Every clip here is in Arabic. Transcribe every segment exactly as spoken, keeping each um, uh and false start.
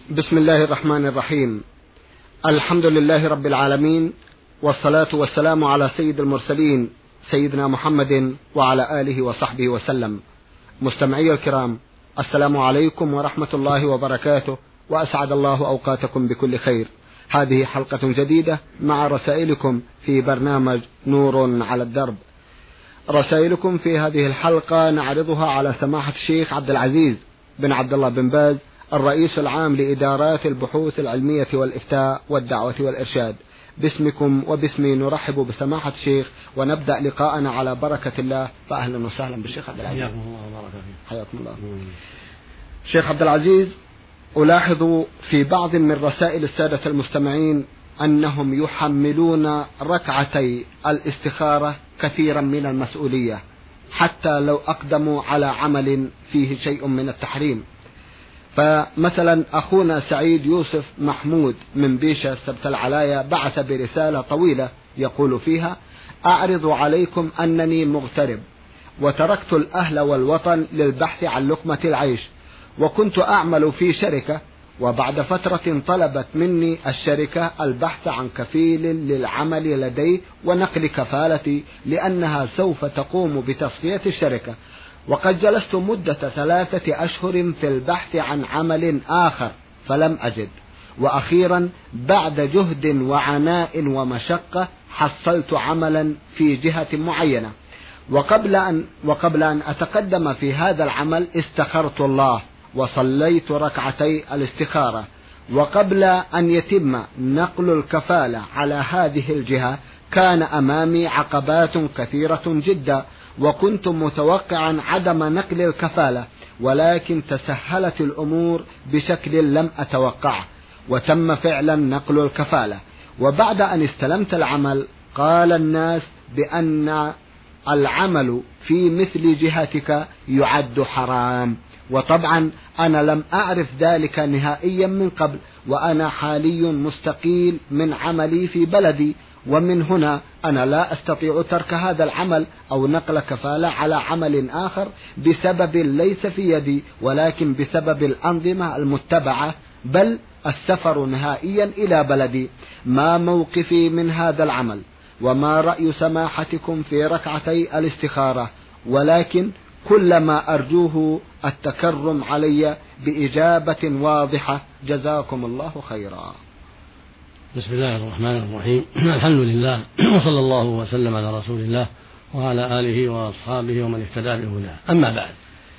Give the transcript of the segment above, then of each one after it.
بسم الله الرحمن الرحيم. الحمد لله رب العالمين، والصلاة والسلام على سيد المرسلين سيدنا محمد وعلى آله وصحبه وسلم. مستمعي الكرام، السلام عليكم ورحمة الله وبركاته، وأسعد الله أوقاتكم بكل خير. هذه حلقة جديدة مع رسائلكم في برنامج نور على الدرب. رسائلكم في هذه الحلقة نعرضها على سماحة الشيخ عبد العزيز بن عبد الله بن باز، الرئيس العام لإدارات البحوث العلمية والإفتاء والدعوة والإرشاد. باسمكم وباسمي نرحب بسماحة الشيخ ونبدأ لقاءنا على بركة الله. فأهلا وسهلا بالشيخ عبد العزيز. حياكم الله وبارك فيك. حياكم الله. شيخ عبد العزيز، ألاحظ في بعض من رسائل السادة المستمعين أنهم يحملون ركعتي الاستخارة كثيرا من المسؤولية، حتى لو أقدموا على عمل فيه شيء من التحريم. فمثلا أخونا سعيد يوسف محمود من بيشة سبت العلاية بعث برسالة طويلة يقول فيها: أعرض عليكم أنني مغترب، وتركت الأهل والوطن للبحث عن لقمة العيش، وكنت أعمل في شركة، وبعد فترة طلبت مني الشركة البحث عن كفيل للعمل لدي ونقل كفالتي، لأنها سوف تقوم بتصفية الشركة، وقد جلست مدة ثلاثة أشهر في البحث عن عمل آخر فلم أجد، وأخيرا بعد جهد وعناء ومشقة حصلت عملا في جهة معينة، وقبل أن, وقبل أن أتقدم في هذا العمل استخرت الله وصليت ركعتي الاستخارة، وقبل أن يتم نقل الكفالة على هذه الجهة كان أمامي عقبات كثيرة جدا، وكنت متوقعا عدم نقل الكفالة، ولكن تسهلت الأمور بشكل لم أتوقعه، وتم فعلا نقل الكفالة. وبعد أن استلمت العمل قال الناس بأن العمل في مثل جهتك يعد حرام، وطبعا أنا لم أعرف ذلك نهائيا من قبل، وأنا حالي مستقيل من عملي في بلدي، ومن هنا أنا لا أستطيع ترك هذا العمل أو نقل كفالة على عمل آخر بسبب ليس في يدي، ولكن بسبب الأنظمة المتبعة، بل السفر نهائيا إلى بلدي. ما موقفي من هذا العمل؟ وما رأي سماحتكم في ركعتي الاستخارة؟ ولكن كل ما أرجوه التكرم علي بإجابة واضحة، جزاكم الله خيرا. بسم الله الرحمن الرحيم. الحمد لله، وصلى الله وسلم على رسول الله وعلى آله وأصحابه ومن اهتدى بهداه. أما بعد،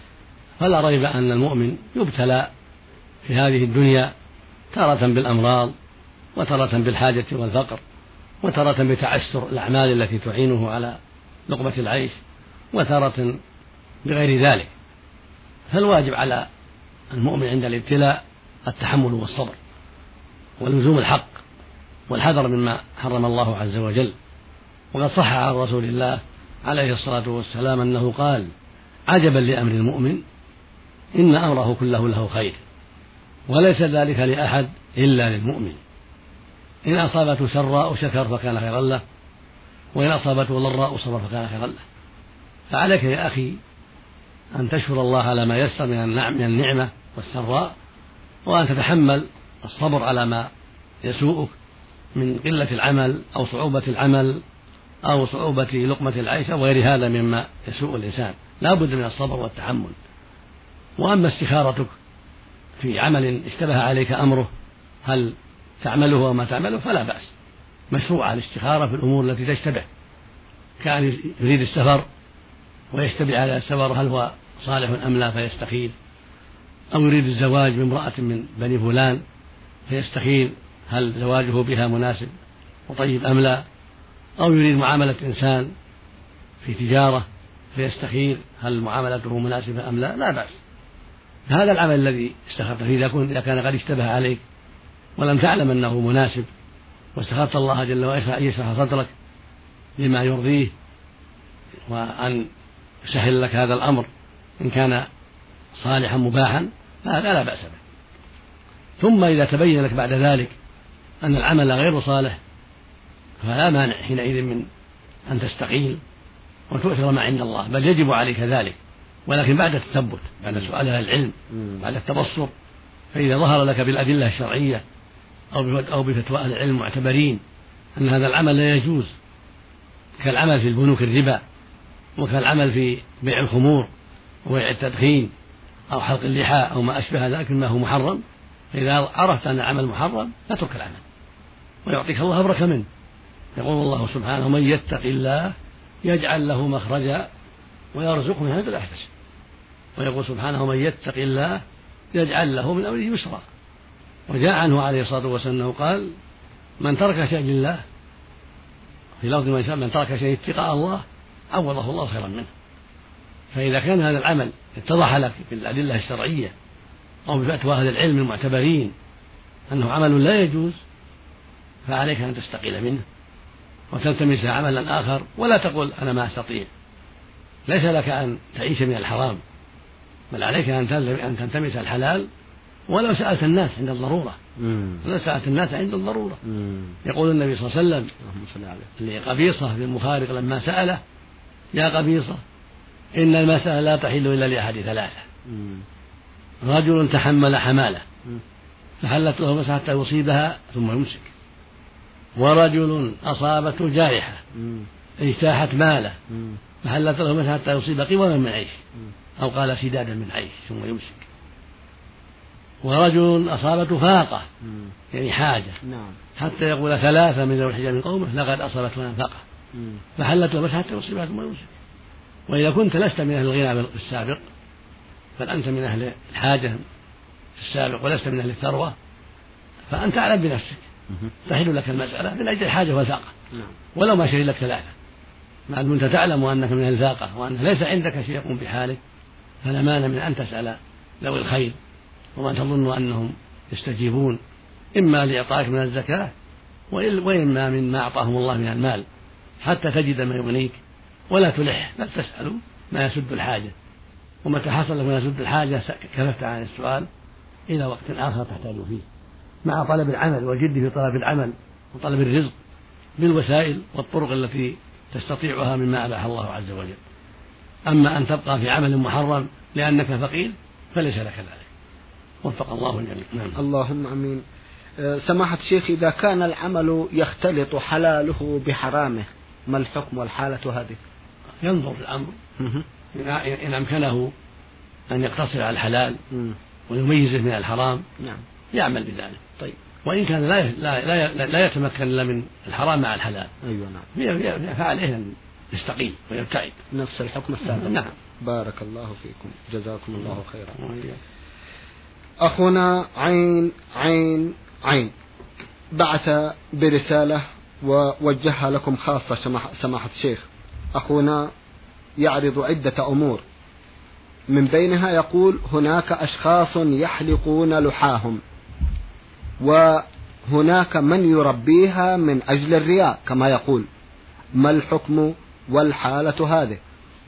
فلا ريب أن المؤمن يبتلى في هذه الدنيا تارة بالأمراض، وتارة بالحاجة والفقر، وتارة بتعسر الأعمال التي تعينه على لقمة العيش، وتارة بغير ذلك. فالواجب على المؤمن عند الابتلاء التحمل والصبر ولزوم الحق والحذر مما حرم الله عز وجل. وقد صح عن رسول الله عليه الصلاة والسلام أنه قال: عجبا لأمر المؤمن، إن أمره كله له خير، وليس ذلك لأحد إلا للمؤمن. إن أصابته سراء شكر فكان خيرا له، وإن أصابته ضراء صبر فكان خيرا له. فعليك يا أخي أن تشكر الله على ما يسر من النعمة والسراء، وأن تتحمل الصبر على ما يسوءك من قلة العمل أو صعوبة العمل أو صعوبة لقمة العيش أو غير هذا مما يسوء الإنسان. لا بد من الصبر والتحمل. وأما استخارتك في عمل اشتبه عليك أمره، هل تعمله وما تعمله، فلا بأس، مشروع الاستخارة في الأمور التي تشتبه، كان يريد السفر ويشتبه على السفر هل هو صالح أم لا فيستخير، أو يريد الزواج بامرأة من بني فلان فيستخير هل زواجه بها مناسب وطيب أم لا، أو يريد معاملة إنسان في تجارة فيستخير هل معاملته مناسبة أم لا. لا بأس. هذا العمل الذي استخرت فيه إذا كان قد اشتبه عليك ولم تعلم أنه مناسب، واستخرت الله جل وعلا أن يشرح صدرك لما يرضيه وأن يسهل لك هذا الأمر إن كان صالحا مباحا، فهذا لا بأس به. ثم إذا تبين لك بعد ذلك أن العمل غير صالح، فلا مانع حينئذ من أن تستقيل وتؤثر ما عند الله، بل يجب عليك ذلك، ولكن بعد التثبت، بعد سؤال العلم، بعد التبصر فإذا ظهر لك بالأدلة الشرعية أو بفتوى أهل العلم معتبرين أن هذا العمل لا يجوز، كالعمل في البنوك الربا، وكالعمل في بيع الخمور وبيع التدخين أو حلق اللحى أو ما أشبه ذلك مما هو محرم، فإذا عرفت أن العمل محرم لا تترك العمل ويعطيك الله أبرك منه. يقول الله سبحانه: من يتق الله يجعل له مخرجا ويرزقه من حيث لا يحتسب. ويقول سبحانه: من يتق الله يجعل له من أمره يسرا. وجاء عنه عليه الصلاة والسلام أنه قال: من ترك شيء لله، في لفظ من ترك شيء اتقاء الله عوضه الله خيرا منه. فإذا كان هذا العمل اتضح لك بالأدلة الشرعية أو بفتوى أهل العلم المعتبرين أنه عمل لا يجوز، فعليك أن تستقيل منه وتلتمس عملا آخر، ولا تقول أنا ما أستطيع. ليس لك أن تعيش من الحرام، بل عليك أن تلتمس الحلال ولو سألت الناس عند الضرورة. ولو سألت الناس عند الضرورة. يقول النبي صلى الله عليه وسلم لقبيصة بن مخارق لما سأله: يا قبيصة، إن المسألة لا تحل إلا لأحد ثلاثة: رجل تحمل حمالة فحلت له مسألة حتى يصيبها ثم يمسك، ورجل أصابته جائحة اجتاحت ماله فحلت له مسألة حتى يصيب قواما من عيش، أو قال سدادا من عيش ثم يمسك، ورجل أصابته فاقة يعني حاجة حتى يقول ثلاثة من ذوي الحجة من قومه: لقد أصابتنا فاقة فحلت له مسألة حتى يصيبها ثم يمسك. وإذا كنت لست من أهل الغنى في السابق، بل أنت من أهل الحاجة في السابق ولست من أهل الثروة، فأنت أعلم بنفسك، تحل لك المسألة من أجل الحاجة والفاقة ولو ما شهد لك ثلاثة. ما دمت تعلم أنك من أهل الفاقة وأن ليس عندك شيء يقوم بحالك، فلا مانع من أن تسأل ذوي الخير وما تظن أنهم يستجيبون، إما لإعطائك من الزكاة وإما مما أعطاهم الله من المال، حتى تجد ما يغنيك ولا تلح، بل تسأل ما يسد الحاجة. ومتى حصل لك ما يسد الحاجة كففت عن السؤال إلى وقت آخر تحتاج فيه، مع طلب العمل والجد في طلب العمل وطلب الرزق بالوسائل والطرق التي تستطيعها مما أباح الله عز وجل. أما أن تبقى في عمل محرم لأنك فقير فليس لك ذلك. وفق الله الجميع. نعم. اللهم أمين. سماحة الشيخ، إذا كان العمل يختلط حلاله بحرامه ما الحكم والحالة هذه؟ ينظر في الأمر إن أمكنه أن يقتصر على الحلال ويميزه من الحرام نعم يعمل بذلك. طيب. وإن كان لا لا لا, لا يتمكن إلا من الحرام مع الحلال، أيوة نعم، فعليه أن يستقيم ويبتعد. نفس الحكم السابق. نعم. بارك الله فيكم، جزاكم الله خيرا. أخونا عين عين عين بعث برسالة ووجهها لكم خاصة سماحة الشيخ. أخونا يعرض عدة أمور، من بينها يقول: هناك أشخاص يحلقون لحاهم، وهناك من يربيها من أجل الرياء كما يقول، ما الحكم والحالة هذه؟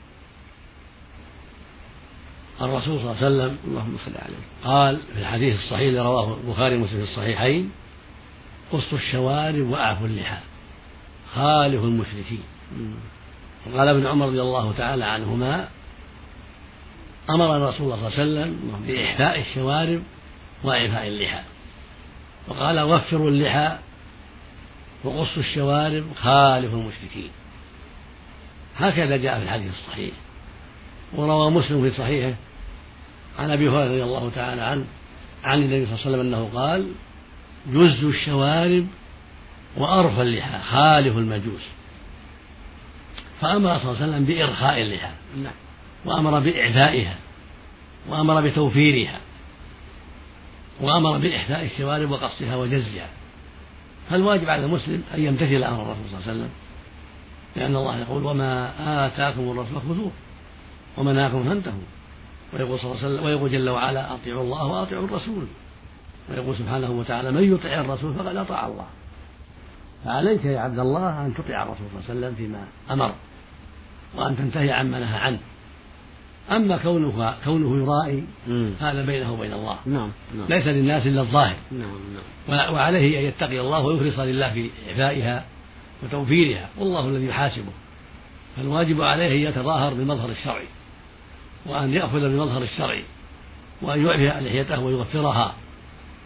الرسول صلى الله عليه وسلم اللهم صل عليه قال في الحديث الصحيح الذي رواه البخاري ومسلم في الصحيحين: قصوا الشوارب وأعفوا اللحى خالفوا المشركين. وقال ابن عمر رضي الله تعالى عنهما: أمر الرسول صلى الله عليه وسلم بإحفاء الشوارب وإعفاء اللحى، وقال: وفروا اللحى وقصوا الشوارب خالفوا المشركين. هكذا جاء في الحديث الصحيح. وروى مسلم في صحيحه عن أبي هريرة رضي الله تعالى عنه عن النبي صلى الله عليه وسلم أنه قال: جزوا الشوارب وأرخوا اللحى خالفوا المجوس. فأمر صلى الله عليه وسلم بإرخاء اللحى، وأمر بإعفائها، وأمر بتوفيرها، وأمر بإحفاء الشوارب وقصها وجزها. فالواجب على المسلم أن يمتثل أمر الرسول صلى الله عليه وسلم، لأن الله يقول: وما آتاكم الرسول خذوه وما نهاكم فانتهوا. ويقول صلى الله عليه وسلم ويقول جل وعلا: أطيعوا الله وأطيعوا الرسول. ويقول سبحانه وتعالى: من يطع الرسول فقد أطاع الله. فعليك يا عبد الله أن تطيع الرسول صلى الله عليه وسلم فيما أمر، وأن تنتهي عما نهى عنه. أما كونه كونه يرائي هذا بينه وبين الله، نعم. نعم. ليس للناس إلا الظاهر. نعم. نعم. وعليه أن يتقي الله ويخلص لله في إعفائها وتوفيرها، والله الذي يحاسبه. فالواجب عليه أن يتظاهر بالمظهر الشرعي، وأن يأخذ بالمظهر الشرعي، وأن يعفي لحيته ويغفرها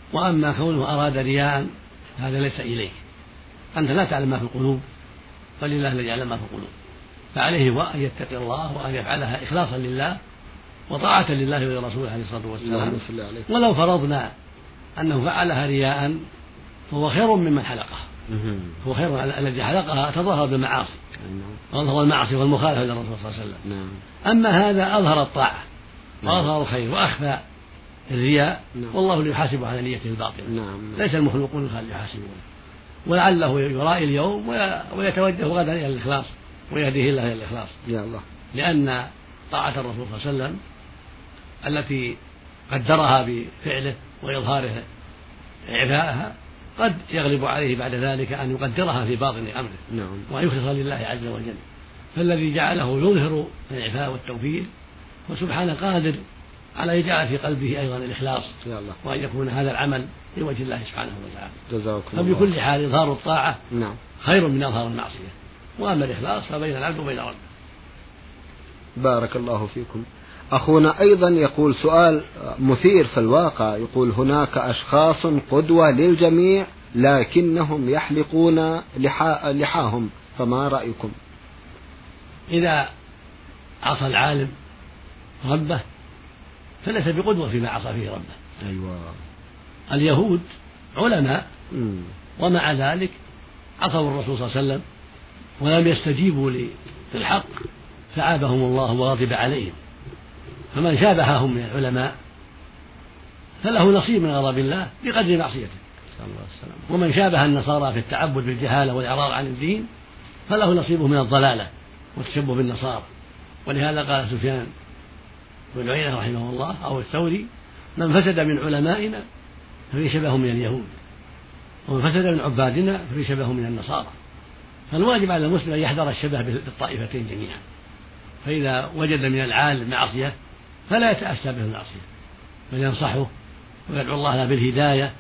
وأما كونه أراد رياء هذا ليس إليك، أنت لا تعلم ما في القلوب، ولله الذي يعلم ما في القلوب، فعليه هو أن يتقي الله وأن يفعلها إخلاصا لله وطاعة لله ولرسوله عليه الصلاة والسلام. ولو فرضنا أنه فعلها رياء فهو خير ممن حلقها، هو خير الذي حلقها تظاهر بالمعاصي وأظهر المعاصي والمخالفة للرسول صلى الله عليه وسلم. أما هذا أظهر الطاعة وأظهر الخير وأخفى الرياء، والله اللي يحاسب على نيته الباطنة، ليس المخلوقون اللي يحاسبون، ولعله يرائي اليوم ويتوجه غدا إلى الإخلاص ويهديه الله إلى الإخلاص، يا الله. لأن طاعة الرسول صلى الله عليه وسلم التي قدرها بفعله وإظهاره إعفاءها قد يغلب عليه بعد ذلك أن يقدرها في باطن أمره وأن يخلص لله عز وجل، فالذي جعله يظهر الإعفاء والتوفيق وسبحانه قادر على يجعل في قلبه أيضا الإخلاص وأن يكون هذا العمل لوجه الله سبحانه وتعالى. فبكل حال إظهار الطاعة خير من إظهار المعصية، وأما الإخلاص فبين العبد وبين ربه. بارك الله فيكم. أخونا أيضا يقول سؤال مثير في الواقع، يقول هناك أشخاص قدوة للجميع لكنهم يحلقون لحا لحاهم، فما رأيكم؟ إذا عصى العالم ربه فليس بقدوة فيما عصى فيه ربه. أيوة. اليهود علماء ومع ذلك عصوا الرسول صلى الله عليه وسلم ولم يستجيبوا للحق فعابهم الله وغضب عليهم، فمن شابههم من العلماء فله نصيب من غضب الله بقدر معصيته، ومن شابه النصارى في التعبد بالجهالة والإعراض عن الدين فله نصيبه من الضلالة والتشبه بالنصارى. ولهذا قال سفيان بن عيينة رحمه الله أو الثوري: من فسد من علمائنا ففي شبه من اليهود، ومن فسد من عبادنا ففي شبه من النصارى. فالواجب على المسلم أن يحذر الشبه بالطائفتين جميعا، فإذا وجد من العالم معصية فلا يتأسى به المعصية، بل ينصحه ويدعو الله له بالهداية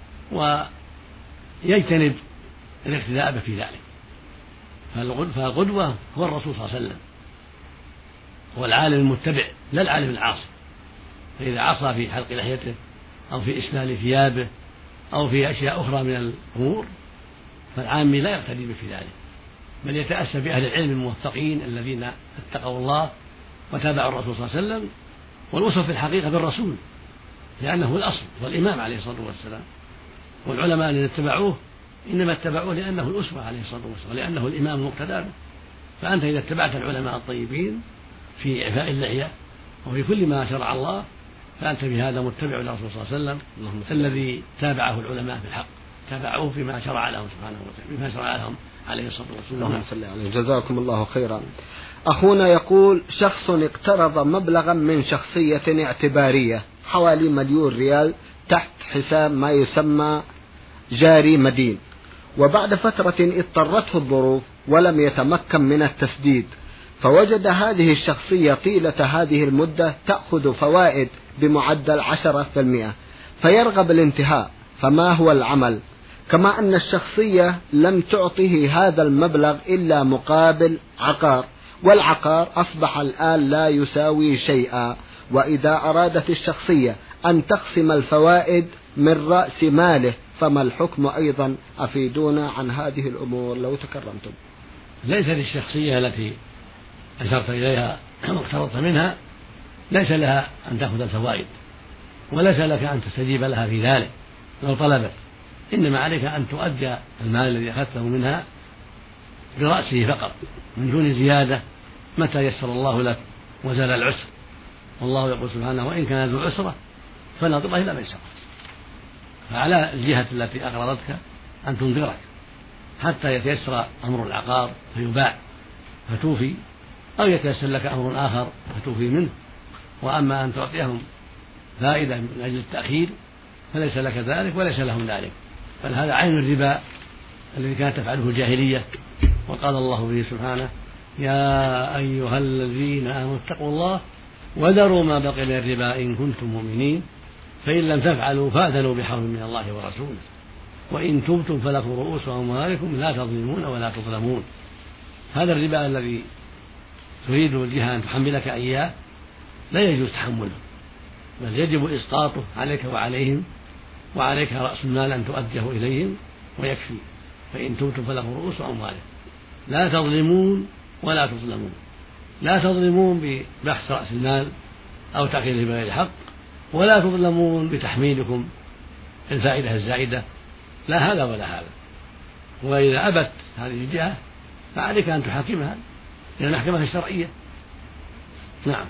ويجتنب الاقتداء به في ذلك. فالقدوة هو الرسول صلى الله عليه وسلم، هو العالم المتبع لا العالم العاصي. فإذا عصى في حلق لحيته أو في إسبال ثيابه أو في أشياء أخرى من الأمور فالعامي لا يقتدي به في ذلك، بل يتأسى بأهل العلم الموفقين الذين اتقوا الله وتابعوا الرسول صلى الله عليه وسلم. والأسوة في الحقيقة بالرسول لأنه الأصل والإمام عليه الصلاة والسلام، والعلماء الذين اتبعوه إنما اتبعوه لأنه الأسوة عليه الصلاة والسلام ولأنه الإمام المقتدى به. فأنت إذا اتبعت العلماء الطيبين في إعفاء اللحية وفي كل ما شرع الله فأنت بهذا متبع للرسول صلى الله عليه وسلم الذي تابعه العلماء في الحق، تابعوه فيما شرع لهم سبحانه وتعالى بما شرع لهم عليه الصلاة والسلام. اللهم صل عليه. جزاكم الله خيرا. أخونا يقول شخص اقترض مبلغا من شخصية اعتبارية حوالي مليون ريال تحت حساب ما يسمى جاري مدين، وبعد فترة اضطرته الظروف ولم يتمكن من التسديد، فوجد هذه الشخصية طيلة هذه المدة تأخذ فوائد بمعدل عشرة في المئة، فيرغب الانتهاء، فما هو العمل؟ كما أن الشخصية لم تعطه هذا المبلغ إلا مقابل عقار، والعقار أصبح الآن لا يساوي شيئا، وإذا أرادت الشخصية أن تقسم الفوائد من رأس ماله فما الحكم أيضا؟ أفيدونا عن هذه الأمور لو تكرمتم. ليس للشخصية التي أشرت إليها واقترضت منها ليس لها أن تأخذ الفوائد، وليس لك أن تستجيب لها في ذلك لو طلبت، إنما عليك أن تؤدي المال الذي أخذته منها برأسه فقط من دون زيادة متى يسر الله لك وزال العسر. والله يقول سبحانه: وإن كان ذو عسرة فنظرة إلى ميسرة. فعلى الجهة التي أقرضتك أن تنظرك حتى يتيسر أمر العقار فيباع فتوفي، أو يتيسر لك أمر آخر فتوفي منه. وأما أن تعطيهم فائدة من أجل التأخير فليس لك ذلك وليس لهم ذلك، بل هذا عين الربا الذي كانت تفعله الجاهلية. وقال الله به سبحانه: يا أيها الذين آمنوا اتقوا الله وذروا ما بقي من الربا إن كنتم مؤمنين فإن لم تفعلوا فأذنوا بحرب من الله ورسوله وإن تبتم فلكم رؤوس أموالكم لا تظلمون ولا تظلمون. هذا الربا الذي تريد الجهة أن تحملك إياه لا يجوز تحمله، بل يجب إسقاطه عليك وعليهم وعليك رأس المال أن تؤديه إليهم ويكفي، فإن تبتم فله رؤوس أموالهم. لا تظلمون ولا تظلمون، لا تظلمون ببحث رأس المال أو تأخيره بغير حق، ولا تظلمون بتحميلكم الفائدة الزائدة، لا هذا ولا هذا. وإذا أبت هذه الجهة فعليك أن تحاكمها إلى المحكمة الشرعية. نعم.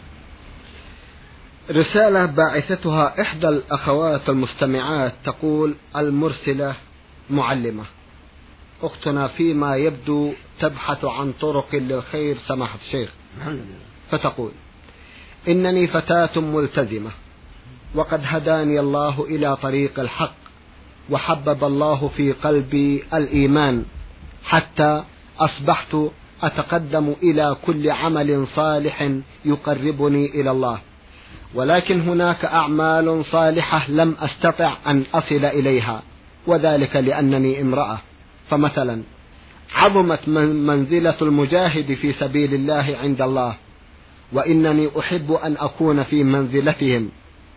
رسالة باعثتها إحدى الأخوات المستمعات تقول: المرسلة معلمة، أختنا فيما يبدو تبحث عن طرق للخير سماحة الشيخ، فتقول: إنني فتاة ملتزمة، وقد هداني الله إلى طريق الحق، وحبب الله في قلبي الإيمان، حتى أصبحت أتقدم إلى كل عمل صالح يقربني إلى الله، ولكن هناك أعمال صالحة لم أستطع أن أصل إليها، وذلك لأنني امرأة. فمثلا عظمت منزلة المجاهد في سبيل الله عند الله، وإنني أحب أن أكون في منزلتهم.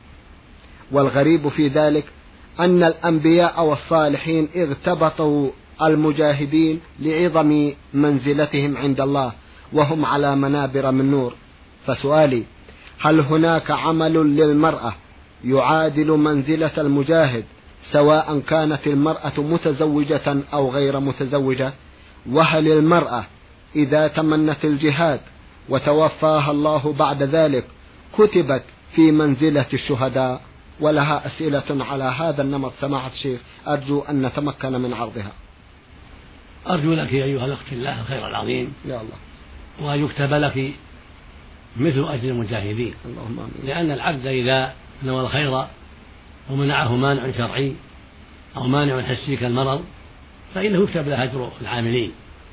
والغريب في ذلك أن الأنبياء والصالحين اغتبطوا المجاهدين لعظم منزلتهم عند الله، وهم على منابر من نور. فسؤالي: هل هناك عمل للمرأة يعادل منزلة المجاهد، سواء كانت المرأة متزوجة أو غير متزوجة؟ وهل المرأة إذا تمنت الجهاد وتوفاها الله بعد ذلك كتبت في منزلة الشهداء؟ ولها أسئلة على هذا النمط سماحة الشيخ، أرجو أن نتمكن من عرضها. أرجو لك أيها الأخت الله الخير العظيم يا الله، وأن يكتب لك مثل أجر المجاهدين، اللهم آمين. لأن العبد إذا نوى الخير ومنعه مانع شرعي أو مانع حسي كالمرض فإنه يكتب له أجر العاملين.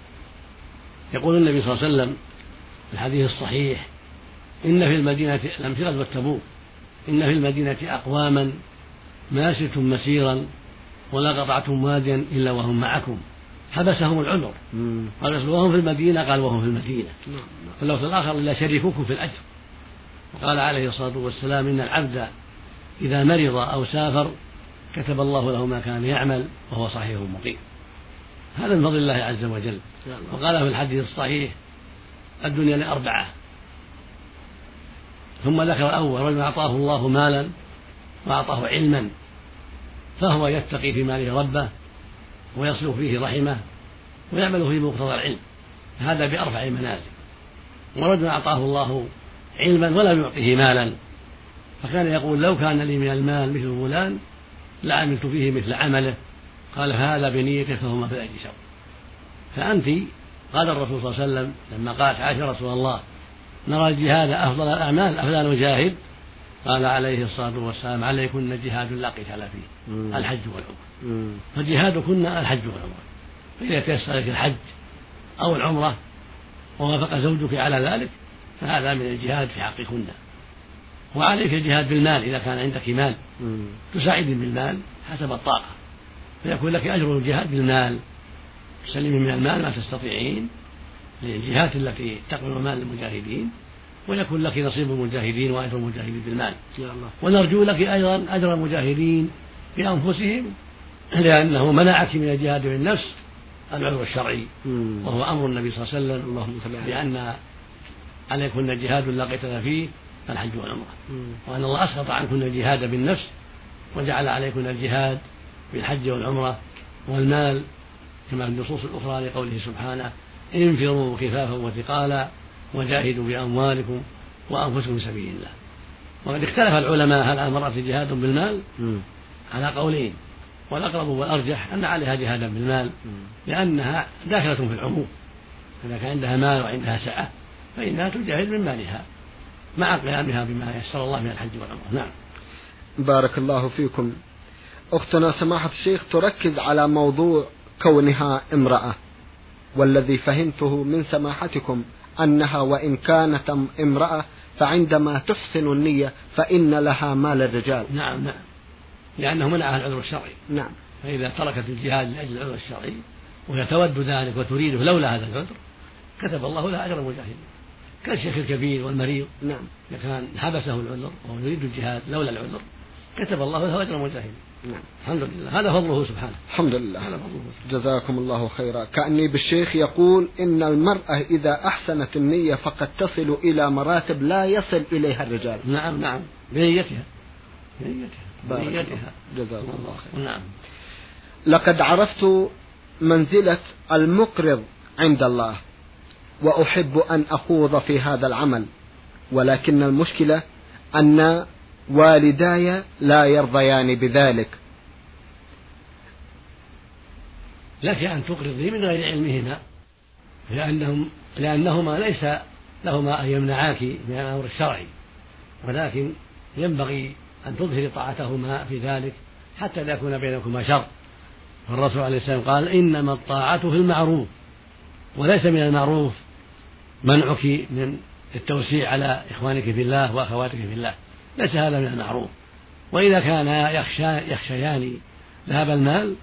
يقول النبي صلى الله عليه وسلم في الحديث الصحيح: إن في المدينة، لم في غزوة تبوك، إن في المدينة أقواما ما سرتم مسيرا ولا قطعتم واديا إلا وهم معكم، حبسهم العذر. قال: وهم في المدينة، قال: وهم في المدينة. فاللفظ الآخر: إلا شريكوكم في الأجر. وقال عليه الصلاة والسلام: إن العبد إذا مرض أو سافر كتب الله له ما كان يعمل وهو صحيح مقيم. هذا من فضل الله عز وجل. وقال في الحديث الصحيح: الدنيا لأربعة. ثم ذكر الأول: رجل أعطاه الله مالا وأعطاه علما فهو يتقي في ماله ربه ويصل فيه رحمه ويعمل في مقتضى العلم، هذا بأرفع المنازل. ورجل أعطاه الله علما ولم يعطه مالا فكان يقول: لو كان لي من المال مثل فلان لعملت فيه مثل عمله، قال: هذا بنيته فهما في الأجر سواء. فأنت، قال الرسول صلى الله عليه وسلم لما قالت عائشة: رسول الله نرى الجهاد أفضل الأعمال أفلا نجاهد؟ قال عليه الصلاة والسلام: عليكن جهاد لا قتال فيه، الحج والعمرة. فجهادكن الحج والعمرة، فإذا تيسر لك الحج أو العمرة ووافق زوجك على ذلك فهذا من الجهاد في حقكن. وعليك الجهاد بالمال إذا كان عندك مال تساعد بالمال حسب الطاقة، فيكون لك أجر الجهاد بالمال، تسلمي من المال ما تستطيعين للجهات التي تقبل مال المجاهدين، ويكون لك نصيب المجاهدين وأجر المجاهدين بالمال. ونرجو لك أيضا أجر المجاهدين بأنفسهم، لأنه منعك من الجهاد بالنفس العذر الشرعي، وهو أمر النبي صلى الله عليه وسلم بأن عليكن جهاد لا قتال فيه الحج والعمرة، وأن الله أسقط عنكن الجهاد بالنفس وجعل عليكن الجهاد بالحج والعمرة والمال، كما في النصوص الأخرى لقوله سبحانه: انفروا خفافا وثقالا وجاهدوا بأموالكم وأنفسكم في سبيل الله. وقد اختلف العلماء هل على المرأة جهاد بالمال على قولين، والأقرب والأرجح أن عليها جهادا بالمال، لأنها داخلة في العموم. إذا كان عندها مال وعندها سعة فإنها تجاهد من مالها مع قيامها بما يسر الله من الحج والعمرة. نعم. بارك الله فيكم. أختنا سماحة الشيخ تركز على موضوع كونها امرأة، والذي فهمته من سماحتكم أنها وإن كانت امرأة فعندما تحسن النية فإن لها مال الرجال. نعم نعم، لأنه منعها العذر الشرعي. نعم. فإذا تركت الجهاد لأجل العذر الشرعي وهي تود ذلك وتريده لولا هذا العذر كتب الله لها أجر المجاهدين، كالشيخ الكبير والمريض. نعم. إذا كان حبسه العذر وهو يريد الجهاد لولا العذر كتب الله له أجر المجاهدين. نعم. الحمد لله، هذا فضله سبحانه. الحمد لله. هذا فضله. جزاكم الله خيرا. كأني بالشيخ يقول إن المرأة إذا أحسنت النية فقد تصل إلى مراتب لا يصل إليها الرجال. نعم نعم، بنيتها بنيتها بنيتها. جزاكم الله خيرا. نعم. لقد عرفت منزلة المقرض عند الله وأحب أن أخوض في هذا العمل، ولكن المشكلة أن والداي لا يرضيان بذلك. لك أن تقرضي من غير علمهما، لأنهم لأنهما ليس لهما أن يمنعاك من الأمر الشرعي، ولكن ينبغي أن تظهري طاعتهما في ذلك حتى لا يكون بينكما شر. فالرسول عليه السلام قال: إنما الطاعة في المعروف، وليس من المعروف منعك من التوسيع على إخوانك في الله وأخواتك في الله، ليس هذا من المعروف. وإذا كان يخشى يخشيان ذهب المال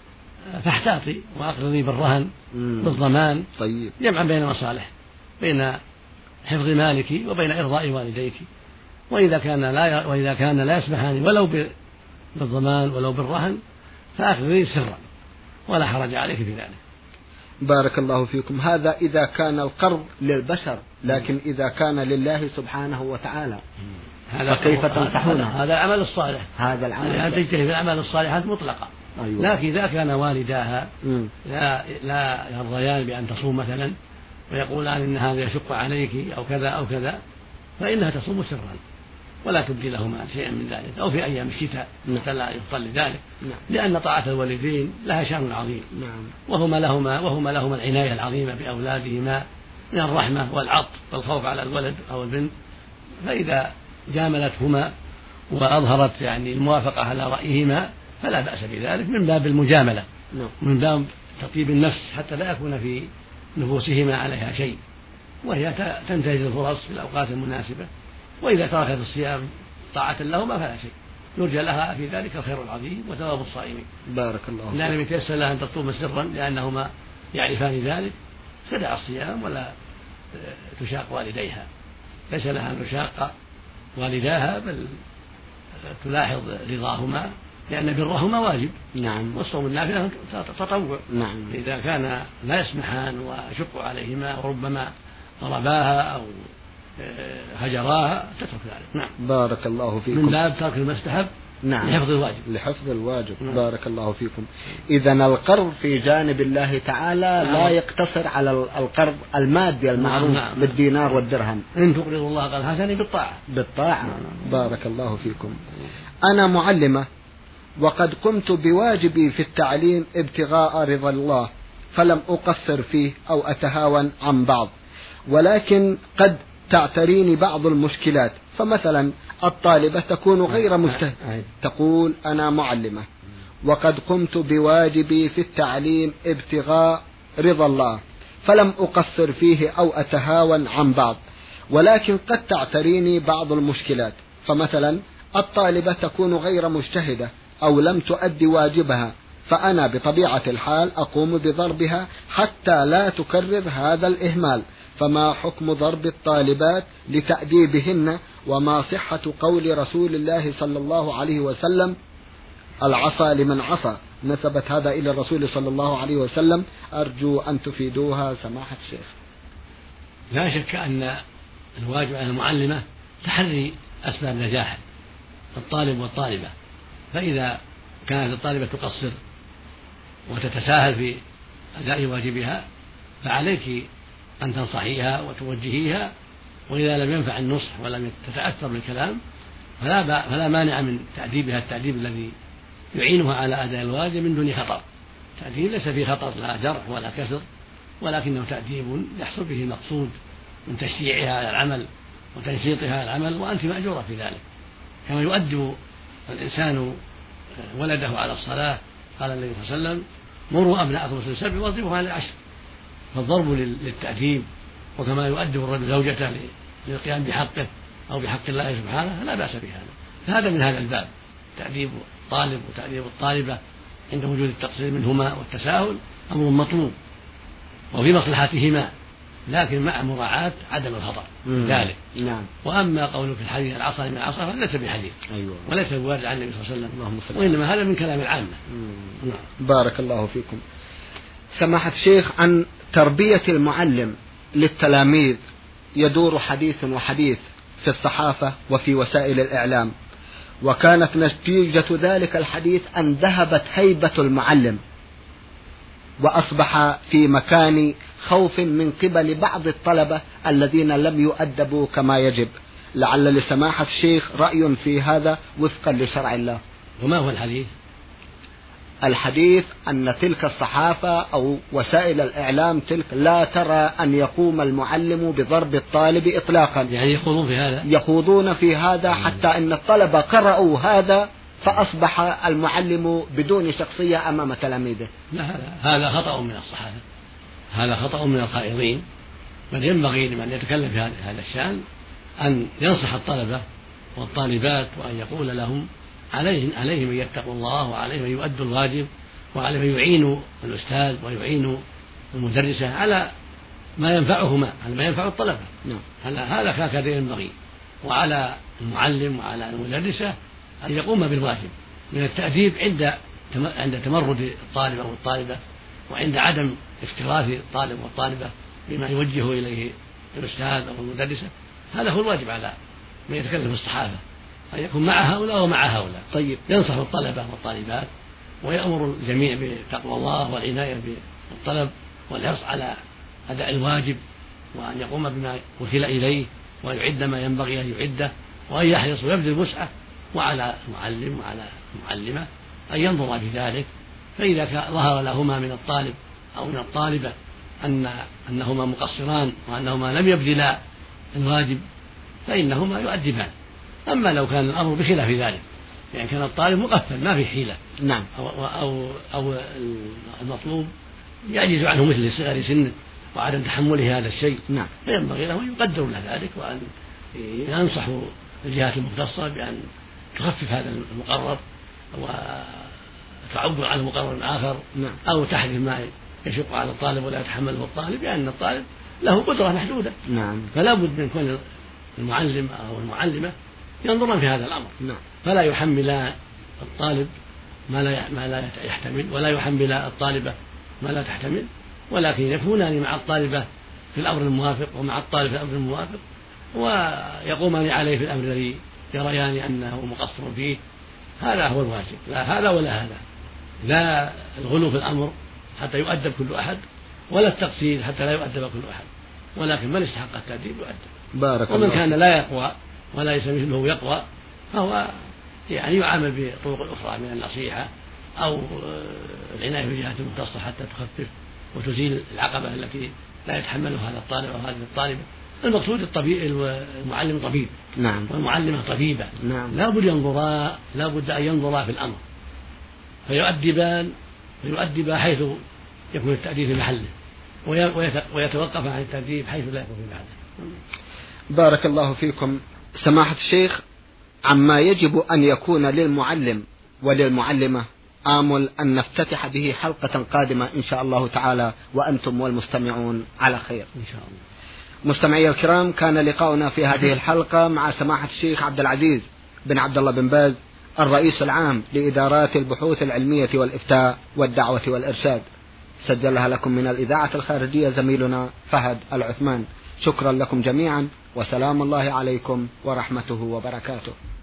فاحتاطي وأقرضي بالرهن بالضمان، طيب، جمعا بين المصالح، بين حفظ مالك وبين إرضاء والديك. وإذا كان لا وإذا كان لا يسمحان ولو بالضمان ولو بالرهن فأقرضي سرا، ولا حرج عليك في ذلك. بارك الله فيكم. هذا إذا كان القرض للبشر، لكن إذا كان لله سبحانه وتعالى فكيف تنصحونه؟ هذا العمل الصالح، هذا العمل يعني تجتهد في الأعمال الصالحات مطلقة. أيوة. لكن إذا كان والداها لا لا يرضيان بأن تصوم مثلا ويقولان إن هذا يشق عليك أو كذا أو كذا، فإنها تصوم سرا ولا تبدي لهما شيئا من ذلك، أو في أيام الشتاء حتى لا يفضل لذلك. نعم. لأن طاعة الوالدين لها شأن عظيم. نعم. وهما لهما وهما لهما العناية العظيمة بأولادهما من الرحمة والعطف والخوف على الولد أو البنت. فإذا جاملتهما وأظهرت يعني الموافقة على رأيهما فلا بأس بذلك، من باب المجاملة، من باب تطيب النفس حتى لا يكون في نفوسهما عليها شيء، وهي تنتهز الفرص في الأوقات المناسبة. وإذا تركت الصيام طاعة لهما فلا شيء، يرجى لها في ذلك الخير العظيم وثواب الصائمين. بارك الله فيك. لا لم يتيسر لها أن تصوم سرا لأنهما يعرفان ذلك تدع الصيام ولا تشاق والديها، ليس لها أن تشاق والداها، بل تلاحظ رضاهما، لأن برهما واجب. نعم. والصوم النافلة تطوع. نعم. إذا كان لا يسمحان ويشق عليهما وربما ضرباها أو هجراها تترك ذلك. نعم. بارك الله فيكم. من باب ترك المستحب. نعم. لحفظ الواجب. لحفظ الواجب. نعم. بارك الله فيكم. إذا القرض في جانب الله تعالى نعم. لا يقتصر على القرض المادي المعروف نعم. نعم. بالدينار والدرهم. إن تقرضوا الله قرضا حسنا بالطاعة. بالطاعة. نعم. بارك الله فيكم. أنا معلمة وقد قمت بواجبي في التعليم ابتغاء رضا الله، فلم أقصر فيه أو أتهاون عن بعض، ولكن قد تعتريني بعض المشكلات. فمثلا الطالبة تكون غير مجتهدة، تقول أنا معلمة وقد قمت بواجبي في التعليم ابتغاء رضا الله، فلم أقصر فيه أو أتهاون عن بعض، ولكن قد تعتريني بعض المشكلات. فمثلا الطالبة تكون غير مجتهدة أو لم تؤدي واجبها، فأنا بطبيعة الحال أقوم بضربها حتى لا تكرر هذا الإهمال. فما حكم ضرب الطالبات لتأديبهن؟ وما صحة قول رسول الله صلى الله عليه وسلم العصا لمن عصى؟ نسبت هذا إلى الرسول صلى الله عليه وسلم، أرجو أن تفيدوها سماحة الشيخ. لا شك أن الواجب على المعلمة تحري أسباب نجاح الطالب والطالبة، فإذا كانت الطالبة تقصر وتتساهل في أداء واجبها فعليك أن تنصحيها وتوجهيها، وإذا لم ينفع النصح ولم تتأثر بالكلام فلا, فلا مانع من تأديبها التأديب الذي يعينها على أداء الواجب من دون خطر. تأديب ليس فيه خطر لا جرح ولا كسر، ولكنه تأديب يحصل به المقصود من تشجيعها على العمل وتنشيطها على العمل، وأنت مأجورة في ذلك. كما يؤدب الإنسان ولده على الصلاة، قال النبي صلى الله عليه وسلم مروا أبناءكم بالسبع واضربوهم على العشر. فالضرب للتأديب، وكما يؤدب الرجل زوجته للقيام بحقه أو بحق الله سبحانه لا بأس بهذا. فهذا من هذا الباب، تأديب الطالب وتأديب الطالبة عند وجود التقصير منهما والتساهل أمر مطلوب وفي مصلحتهما، لكن مع مراعاة عدم الخطأ ذلك. نعم. وأما قوله في الحديث العصا من العصا فليس بحديث، أيوة. وليس بوارد عن النبي صلى الله عليه وسلم، وإنما هذا من كلام العامة. نعم. بارك الله فيكم. سماحة الشيخ، عن تربية المعلم للتلاميذ يدور حديث وحديث في الصحافة وفي وسائل الإعلام، وكانت نتيجة ذلك الحديث أن ذهبت هيبة المعلم وأصبح في مكان خوف من قبل بعض الطلبة الذين لم يؤدبوا كما يجب. لعل لسماحة الشيخ رأي في هذا وفقا لشرع الله. وما هو الحديث؟ الحديث أن تلك الصحافة أو وسائل الإعلام تلك لا ترى أن يقوم المعلم بضرب الطالب إطلاقا، يعني يخوضون في هذا يخوضون في هذا حتى أن الطلبة قرأوا هذا فأصبح المعلم بدون شخصية أمام تلاميذه. لا، هذا خطأ من الصحافة، هذا خطأ من الخائضين، بل ينبغي لمن يتكلم في هذا الشأن أن ينصح الطلبة والطالبات وأن يقول لهم عليهم عليهم أن يتقوا الله، وعليهم أن يؤدوا الواجب، وعليهم أن يعينوا الأستاذ ويعينوا المدرسة على ما ينفعهما، على ما ينفع الطلبة. نعم. هذا هكذا ينبغي. وعلى المعلم وعلى المدرسة أن يقوم بالواجب من التأديب عند عند تمرد الطالب أو الطالبة، وعند عدم اكتراث الطالب والطالبة بما يوجه إليه الأستاذ أو المدرسة. هذا هو الواجب على من يتكلم في الصحافة، أن يكون مع هؤلاء ومع هؤلاء. طيب. ينصح الطلبة والطالبات ويأمر الجميع بتقوى الله والعناية بالطلب والحرص على أداء الواجب، وأن يقوم بما وكل إليه، ويعد ما ينبغي أن يعده، وأن يحرص ويبذل وسعه. وعلى المعلم وعلى المعلمة أن ينظر في ذلك، فإذا ظهر لهما من الطالب أو من الطالبة أن أنهما مقصران وأنهما لم يبذلا الواجب فإنهما يؤدبان. أما لو كان الأمر بخلاف ذلك، يعني كان الطالب مقفل ما في حيلة، نعم، أو, أو, أو المطلوب يعجز عنه مثل صغر سنه وعدم تحمله هذا الشيء، نعم، فينبغي له أن يقدر له ذلك، وأن ينصحوا الجهات المختصة بأن تخفف هذا المقرر وتعبر عن مقرر آخر، نعم، أو تحذف ما يشق على الطالب ولا يتحمله الطالب، لأن الطالب له قدرة محدودة. نعم. فلا بد من كون المعلم أو المعلمة ينظرون في هذا الأمر، نعم. فلا يحمل الطالب ما لا ما لا يحتمل، ولا يحمل الطالبة ما لا تحتمل، ولكن يكونان مع الطالبة في الأمر الموافق ومع الطالب في الأمر الموافق، ويقومان عليه في الأمر الذي يريان أنه مقصر فيه. هذا هو الواجب، لا هذا ولا هذا، لا الغلو في الأمر حتى يؤدب كل أحد، ولا التقصير حتى لا يؤدب كل أحد، ولكن من استحق التأديب يؤدب. بارك ومن الله. كان لا يقوى ولا ليس مثله يقوى فهو يعني يعامل بطرق أخرى من النصيحة أو العناية بالجهات المختصة حتى تخفف وتزيل العقبة التي لا يتحملها هذا الطالب أو هذه الطالبة. المقصود الطبيب المعلم طبيب، نعم، والمعلمة طبيبة، نعم، لا بد ينظرا لا بد أن ينظرا في الأمر فيؤدبان فيؤدبا حيث يكون التأديب في محله، ويتوقف عن التأديب حيث لا يكون في محله. بارك الله فيكم. سماحة الشيخ، عما يجب أن يكون للمعلم وللمعلمة آمل أن نفتتح به حلقة قادمة إن شاء الله تعالى، وأنتم والمستمعون على خير إن شاء الله. مستمعي الكرام، كان لقاؤنا في هذه الحلقة مع سماحة الشيخ عبد العزيز بن عبد الله بن باز، الرئيس العام لإدارات البحوث العلمية والإفتاء والدعوة والإرشاد. سجلها لكم من الإذاعة الخارجية زميلنا فهد العثمان. شكرا لكم جميعا، وسلام الله عليكم ورحمته وبركاته.